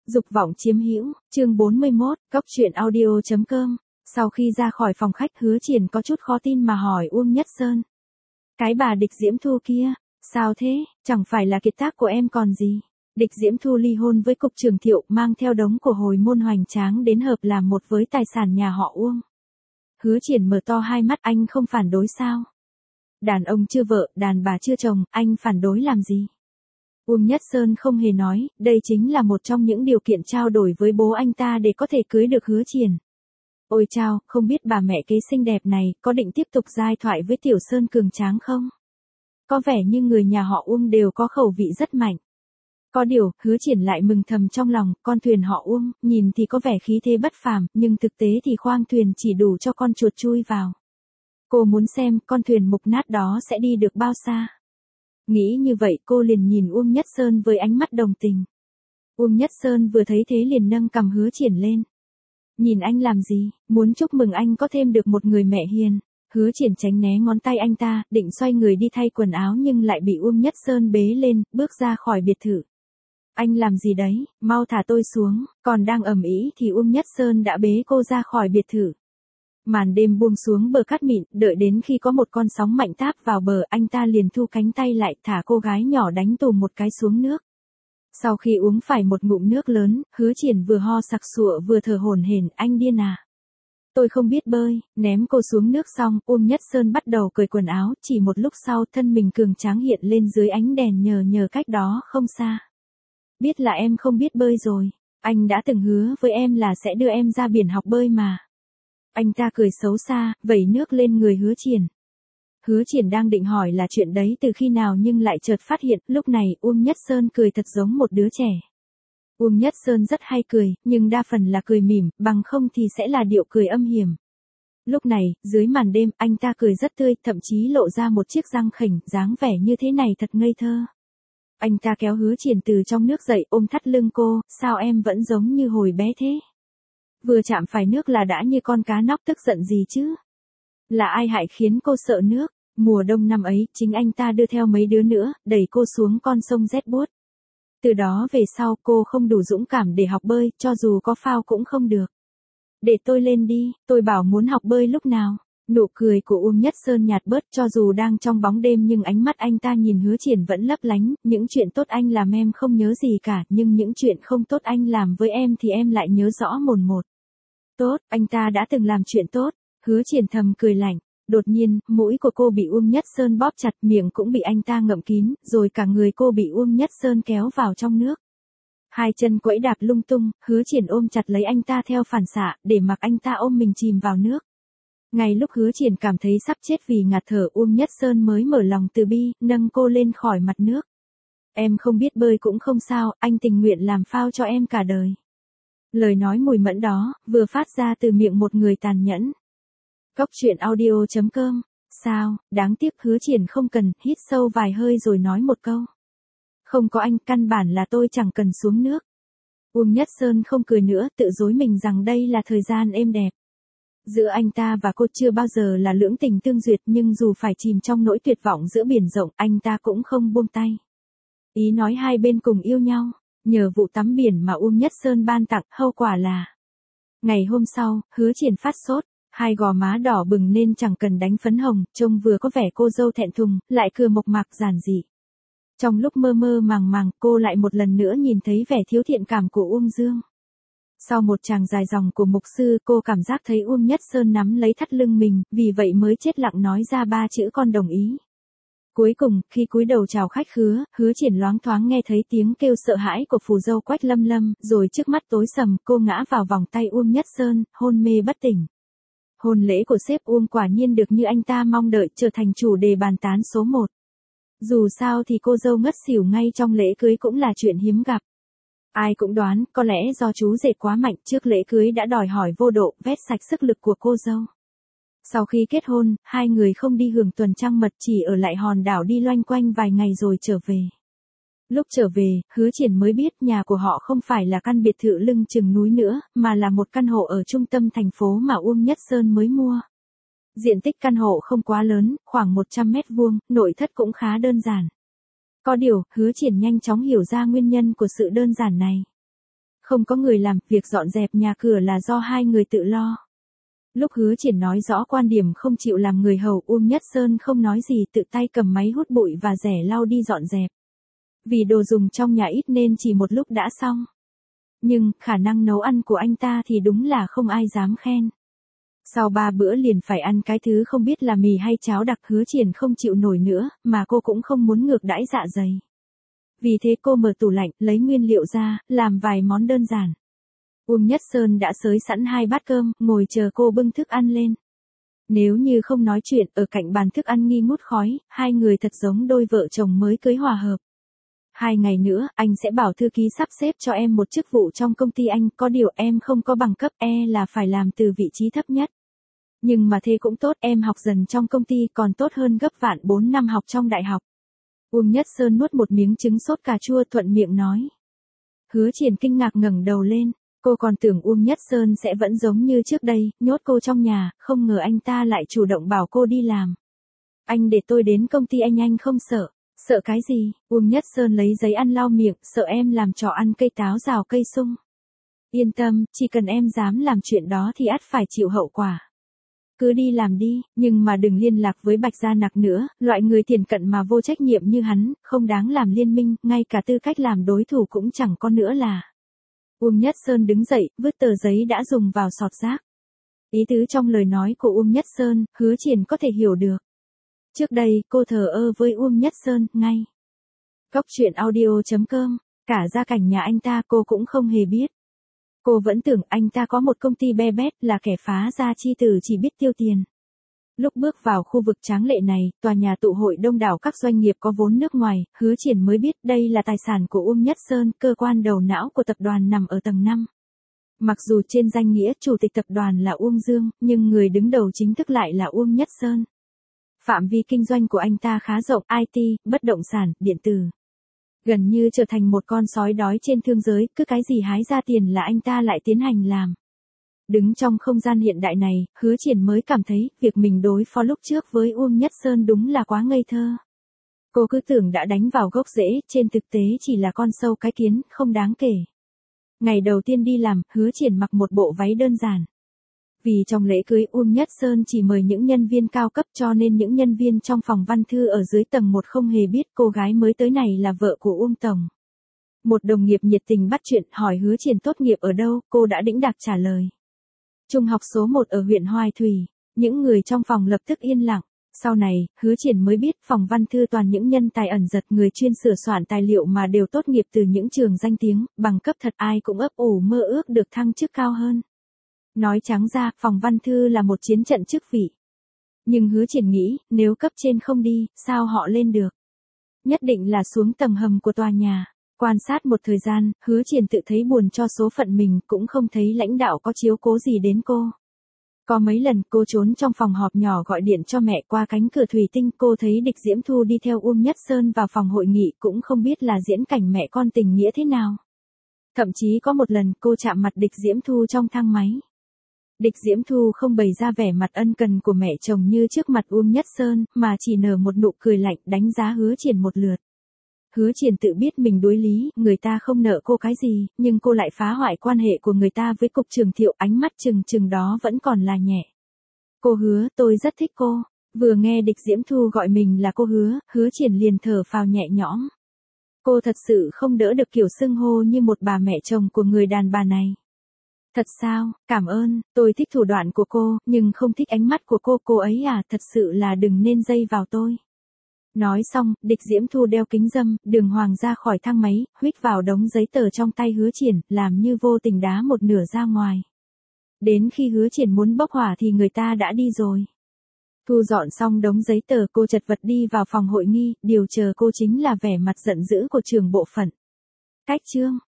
Dục vọng chiếm hữu, chương 41, cốc truyện audio.com. Sau khi ra khỏi phòng khách, Hứa Triển có chút khó tin mà hỏi Uông Nhất Sơn. Cái bà Địch Diễm Thu kia, sao thế, chẳng phải là kiệt tác của em còn gì? Địch Diễm Thu ly hôn với cục trưởng Thiệu, mang theo đống của hồi môn hoành tráng đến hợp làm một với tài sản nhà họ Uông. Hứa Triển mở to hai mắt, anh không phản đối sao? Đàn ông chưa vợ, đàn bà chưa chồng, anh phản đối làm gì? Uông Nhất Sơn không hề nói, đây chính là một trong những điều kiện trao đổi với bố anh ta để có thể cưới được Hứa Triển. Ôi chao, không biết bà mẹ kế xinh đẹp này có định tiếp tục giai thoại với Tiểu Sơn cường tráng không? Có vẻ như người nhà họ Uông đều có khẩu vị rất mạnh. Có điều, Hứa Triển lại mừng thầm trong lòng, con thuyền họ Uông, nhìn thì có vẻ khí thế bất phàm, nhưng thực tế thì khoang thuyền chỉ đủ cho con chuột chui vào. Cô muốn xem con thuyền mục nát đó sẽ đi được bao xa. Nghĩ như vậy cô liền nhìn Uông Nhất Sơn với ánh mắt đồng tình. Uông Nhất Sơn vừa thấy thế liền nâng cằm Hứa Triển lên. Nhìn anh làm gì, muốn chúc mừng anh có thêm được một người mẹ hiền. Hứa Triển tránh né ngón tay anh ta, định xoay người đi thay quần áo nhưng lại bị Uông Nhất Sơn bế lên, bước ra khỏi biệt thự. Anh làm gì đấy, mau thả tôi xuống, còn đang ầm ĩ thì Uông Nhất Sơn đã bế cô ra khỏi biệt thự. Màn đêm buông xuống bờ cát mịn, đợi đến khi có một con sóng mạnh táp vào bờ, anh ta liền thu cánh tay lại, thả cô gái nhỏ đánh tù một cái xuống nước. Sau khi uống phải một ngụm nước lớn, Hứa Triển vừa ho sặc sụa vừa thở hổn hển, anh điên à? Tôi không biết bơi, ném cô xuống nước xong, Uông Nhất Sơn bắt đầu cởi quần áo, chỉ một lúc sau thân mình cường tráng hiện lên dưới ánh đèn nhờ cách đó không xa. Biết là em không biết bơi rồi, anh đã từng hứa với em là sẽ đưa em ra biển học bơi mà. Anh ta cười xấu xa, vẩy nước lên người Hứa Triển. Hứa Triển đang định hỏi là chuyện đấy từ khi nào nhưng lại chợt phát hiện, lúc này Uông Nhất Sơn cười thật giống một đứa trẻ. Uông Nhất Sơn rất hay cười, nhưng đa phần là cười mỉm, bằng không thì sẽ là điệu cười âm hiểm. Lúc này, dưới màn đêm, anh ta cười rất tươi, thậm chí lộ ra một chiếc răng khểnh, dáng vẻ như thế này thật ngây thơ. Anh ta kéo Hứa Triển từ trong nước dậy, ôm thắt lưng cô, sao em vẫn giống như hồi bé thế? Vừa chạm phải nước là đã như con cá nóc, tức giận gì chứ? Là ai hại khiến cô sợ nước? Mùa đông năm ấy, chính anh ta đưa theo mấy đứa nữa, đẩy cô xuống con sông rét buốt. Từ đó về sau cô không đủ dũng cảm để học bơi, cho dù có phao cũng không được. Để tôi lên đi, tôi bảo muốn học bơi lúc nào. Nụ cười của Uông Nhất Sơn nhạt bớt, cho dù đang trong bóng đêm nhưng ánh mắt anh ta nhìn Hứa Triển vẫn lấp lánh, những chuyện tốt anh làm em không nhớ gì cả, nhưng những chuyện không tốt anh làm với em thì em lại nhớ rõ mồn một. Tốt, anh ta đã từng làm chuyện tốt. Hứa Triển thầm cười lạnh. Đột nhiên, mũi của cô bị Uông Nhất Sơn bóp chặt, miệng cũng bị anh ta ngậm kín, rồi cả người cô bị Uông Nhất Sơn kéo vào trong nước. Hai chân quẫy đạp lung tung, Hứa Triển ôm chặt lấy anh ta theo phản xạ, để mặc anh ta ôm mình chìm vào nước. Ngay lúc Hứa Triển cảm thấy sắp chết vì ngạt thở, Uông Nhất Sơn mới mở lòng từ bi, nâng cô lên khỏi mặt nước. Em không biết bơi cũng không sao, anh tình nguyện làm phao cho em cả đời. Lời nói mùi mẫn đó, vừa phát ra từ miệng một người tàn nhẫn. Cốc truyện audio.com. Sao, đáng tiếc Hứa Triển không cần, hít sâu vài hơi rồi nói một câu. Không có anh, căn bản là tôi chẳng cần xuống nước. Uông Nhất Sơn không cười nữa, tự dối mình rằng đây là thời gian êm đẹp. Giữa anh ta và cô chưa bao giờ là lưỡng tình tương duyệt, nhưng dù phải chìm trong nỗi tuyệt vọng giữa biển rộng, anh ta cũng không buông tay. Ý nói hai bên cùng yêu nhau, nhờ vụ tắm biển mà Uông Nhất Sơn ban tặng, hậu quả là ngày hôm sau, Hứa Triển phát sốt, hai gò má đỏ bừng nên chẳng cần đánh phấn hồng, trông vừa có vẻ cô dâu thẹn thùng, lại cười mộc mạc giản dị. Trong lúc mơ mơ màng màng, cô lại một lần nữa nhìn thấy vẻ thiếu thiện cảm của Uông Dương. Sau một tràng dài dòng của mục sư, cô cảm giác thấy Uông Nhất Sơn nắm lấy thắt lưng mình, vì vậy mới chết lặng nói ra ba chữ con đồng ý. Cuối cùng, khi cúi đầu chào khách khứa, Hứa Triển loáng thoáng nghe thấy tiếng kêu sợ hãi của phù dâu Quách Lâm Lâm, rồi trước mắt tối sầm, cô ngã vào vòng tay Uông Nhất Sơn, hôn mê bất tỉnh. Hôn lễ của sếp Uông quả nhiên được như anh ta mong đợi, trở thành chủ đề bàn tán số 1. Dù sao thì cô dâu ngất xỉu ngay trong lễ cưới cũng là chuyện hiếm gặp. Ai cũng đoán, có lẽ do chú rể quá mạnh, trước lễ cưới đã đòi hỏi vô độ, vét sạch sức lực của cô dâu. Sau khi kết hôn, hai người không đi hưởng tuần trăng mật, chỉ ở lại hòn đảo đi loanh quanh vài ngày rồi trở về. Lúc trở về, Hứa Triển mới biết nhà của họ không phải là căn biệt thự lưng chừng núi nữa, mà là một căn hộ ở trung tâm thành phố mà Uông Nhất Sơn mới mua. Diện tích căn hộ không quá lớn, khoảng 100 mét vuông, nội thất cũng khá đơn giản. Có điều, Hứa Triển nhanh chóng hiểu ra nguyên nhân của sự đơn giản này. Không có người làm, việc dọn dẹp nhà cửa là do hai người tự lo. Lúc Hứa Triển nói rõ quan điểm không chịu làm người hầu, Uông Nhất Sơn không nói gì, tự tay cầm máy hút bụi và rẻ lau đi dọn dẹp. Vì đồ dùng trong nhà ít nên chỉ một lúc đã xong. Nhưng, khả năng nấu ăn của anh ta thì đúng là không ai dám khen. Sau 3 bữa liền phải ăn cái thứ không biết là mì hay cháo đặc, Hứa Triển không chịu nổi nữa, mà cô cũng không muốn ngược đãi dạ dày. Vì thế cô mở tủ lạnh, lấy nguyên liệu ra, làm vài món đơn giản. Uông Nhất Sơn đã xới sẵn 2 bát cơm, ngồi chờ cô bưng thức ăn lên. Nếu như không nói chuyện, ở cạnh bàn thức ăn nghi ngút khói, hai người thật giống đôi vợ chồng mới cưới hòa hợp. 2 ngày nữa, anh sẽ bảo thư ký sắp xếp cho em một chức vụ trong công ty anh, có điều em không có bằng cấp, là phải làm từ vị trí thấp nhất. Nhưng mà thế cũng tốt, em học dần trong công ty còn tốt hơn gấp vạn 4 năm học trong đại học. Uông Nhất Sơn nuốt một miếng trứng sốt cà chua, thuận miệng nói. Hứa Triển kinh ngạc ngẩng đầu lên, cô còn tưởng Uông Nhất Sơn sẽ vẫn giống như trước đây, nhốt cô trong nhà, không ngờ anh ta lại chủ động bảo cô đi làm. Anh để tôi đến công ty anh không sợ. Sợ cái gì? Uông Nhất Sơn lấy giấy ăn lau miệng, sợ em làm trò ăn cây táo rào cây sung. Yên tâm, chỉ cần em dám làm chuyện đó thì ắt phải chịu hậu quả. Cứ đi làm đi, nhưng mà đừng liên lạc với Bạch Gia Nặc nữa, loại người thiển cận mà vô trách nhiệm như hắn, không đáng làm liên minh, ngay cả tư cách làm đối thủ cũng chẳng có nữa là. Uông Nhất Sơn đứng dậy, vứt tờ giấy đã dùng vào sọt rác. Ý tứ trong lời nói của Uông Nhất Sơn, Hứa Triển có thể hiểu được. Trước đây, cô thờ ơ với Uông Nhất Sơn, ngay. Cóc truyện audio.com, cả gia cảnh nhà anh ta cô cũng không hề biết. Cô vẫn tưởng anh ta có một công ty be bét, là kẻ phá gia chi tử chỉ biết tiêu tiền. Lúc bước vào khu vực tráng lệ này, tòa nhà tụ hội đông đảo các doanh nghiệp có vốn nước ngoài, Hứa Triển mới biết đây là tài sản của Uông Nhất Sơn, cơ quan đầu não của tập đoàn nằm ở tầng 5. Mặc dù trên danh nghĩa chủ tịch tập đoàn là Uông Dương, nhưng người đứng đầu chính thức lại là Uông Nhất Sơn. Phạm vi kinh doanh của anh ta khá rộng, IT, bất động sản, điện tử. Gần như trở thành một con sói đói trên thương giới, cứ cái gì hái ra tiền là anh ta lại tiến hành làm. Đứng trong không gian hiện đại này, Hứa Triển mới cảm thấy, việc mình đối phó lúc trước với Uông Nhất Sơn đúng là quá ngây thơ. Cô cứ tưởng đã đánh vào gốc rễ, trên thực tế chỉ là con sâu cái kiến, không đáng kể. Ngày đầu tiên đi làm, Hứa Triển mặc một bộ váy đơn giản. Vì trong lễ cưới Uông Nhất Sơn chỉ mời những nhân viên cao cấp cho nên những nhân viên trong phòng văn thư ở dưới tầng 1 không hề biết cô gái mới tới này là vợ của Uông Tổng. Một đồng nghiệp nhiệt tình bắt chuyện hỏi Hứa Triển tốt nghiệp ở đâu, cô đã đĩnh đạc trả lời. Trung học số 1 ở huyện Hoài Thủy, những người trong phòng lập tức yên lặng. Sau này, Hứa Triển mới biết phòng văn thư toàn những nhân tài ẩn giật, người chuyên sửa soạn tài liệu mà đều tốt nghiệp từ những trường danh tiếng, bằng cấp thật, ai cũng ấp ủ mơ ước được thăng chức cao hơn. Nói trắng ra, phòng văn thư là một chiến trận chức vị. Nhưng Hứa Triển nghĩ, nếu cấp trên không đi, sao họ lên được? Nhất định là xuống tầng hầm của tòa nhà. Quan sát một thời gian, Hứa Triển tự thấy buồn cho số phận mình, cũng không thấy lãnh đạo có chiếu cố gì đến cô. Có mấy lần cô trốn trong phòng họp nhỏ gọi điện cho mẹ, qua cánh cửa thủy tinh cô thấy Địch Diễm Thu đi theo Uông Nhất Sơn vào phòng hội nghị, cũng không biết là diễn cảnh mẹ con tình nghĩa thế nào. Thậm chí có một lần cô chạm mặt Địch Diễm Thu trong thang máy. Địch Diễm Thu không bày ra vẻ mặt ân cần của mẹ chồng như trước mặt Uông Nhất Sơn, mà chỉ nở một nụ cười lạnh, đánh giá Hứa Triển một lượt. Hứa Triển tự biết mình đối lý, người ta không nợ cô cái gì, nhưng cô lại phá hoại quan hệ của người ta với cục trưởng Thiệu, ánh mắt chừng đó vẫn còn là nhẹ. Cô Hứa, tôi rất thích cô. Vừa nghe Địch Diễm Thu gọi mình là cô Hứa, Hứa Triển liền thở phào nhẹ nhõm. Cô thật sự không đỡ được kiểu xưng hô như một bà mẹ chồng của người đàn bà này. Thật sao, cảm ơn, tôi thích thủ đoạn của cô, nhưng không thích ánh mắt của cô ấy à, thật sự là đừng nên dây vào tôi. Nói xong, Địch Diễm Thu đeo kính râm, đường hoàng ra khỏi thang máy, huýt vào đống giấy tờ trong tay Hứa Triển, làm như vô tình đá một nửa ra ngoài. Đến khi Hứa Triển muốn bốc hỏa thì người ta đã đi rồi. Thu dọn xong đống giấy tờ, cô chật vật đi vào phòng hội nghi, điều chờ cô chính là vẻ mặt giận dữ của trưởng bộ phận. Cách chương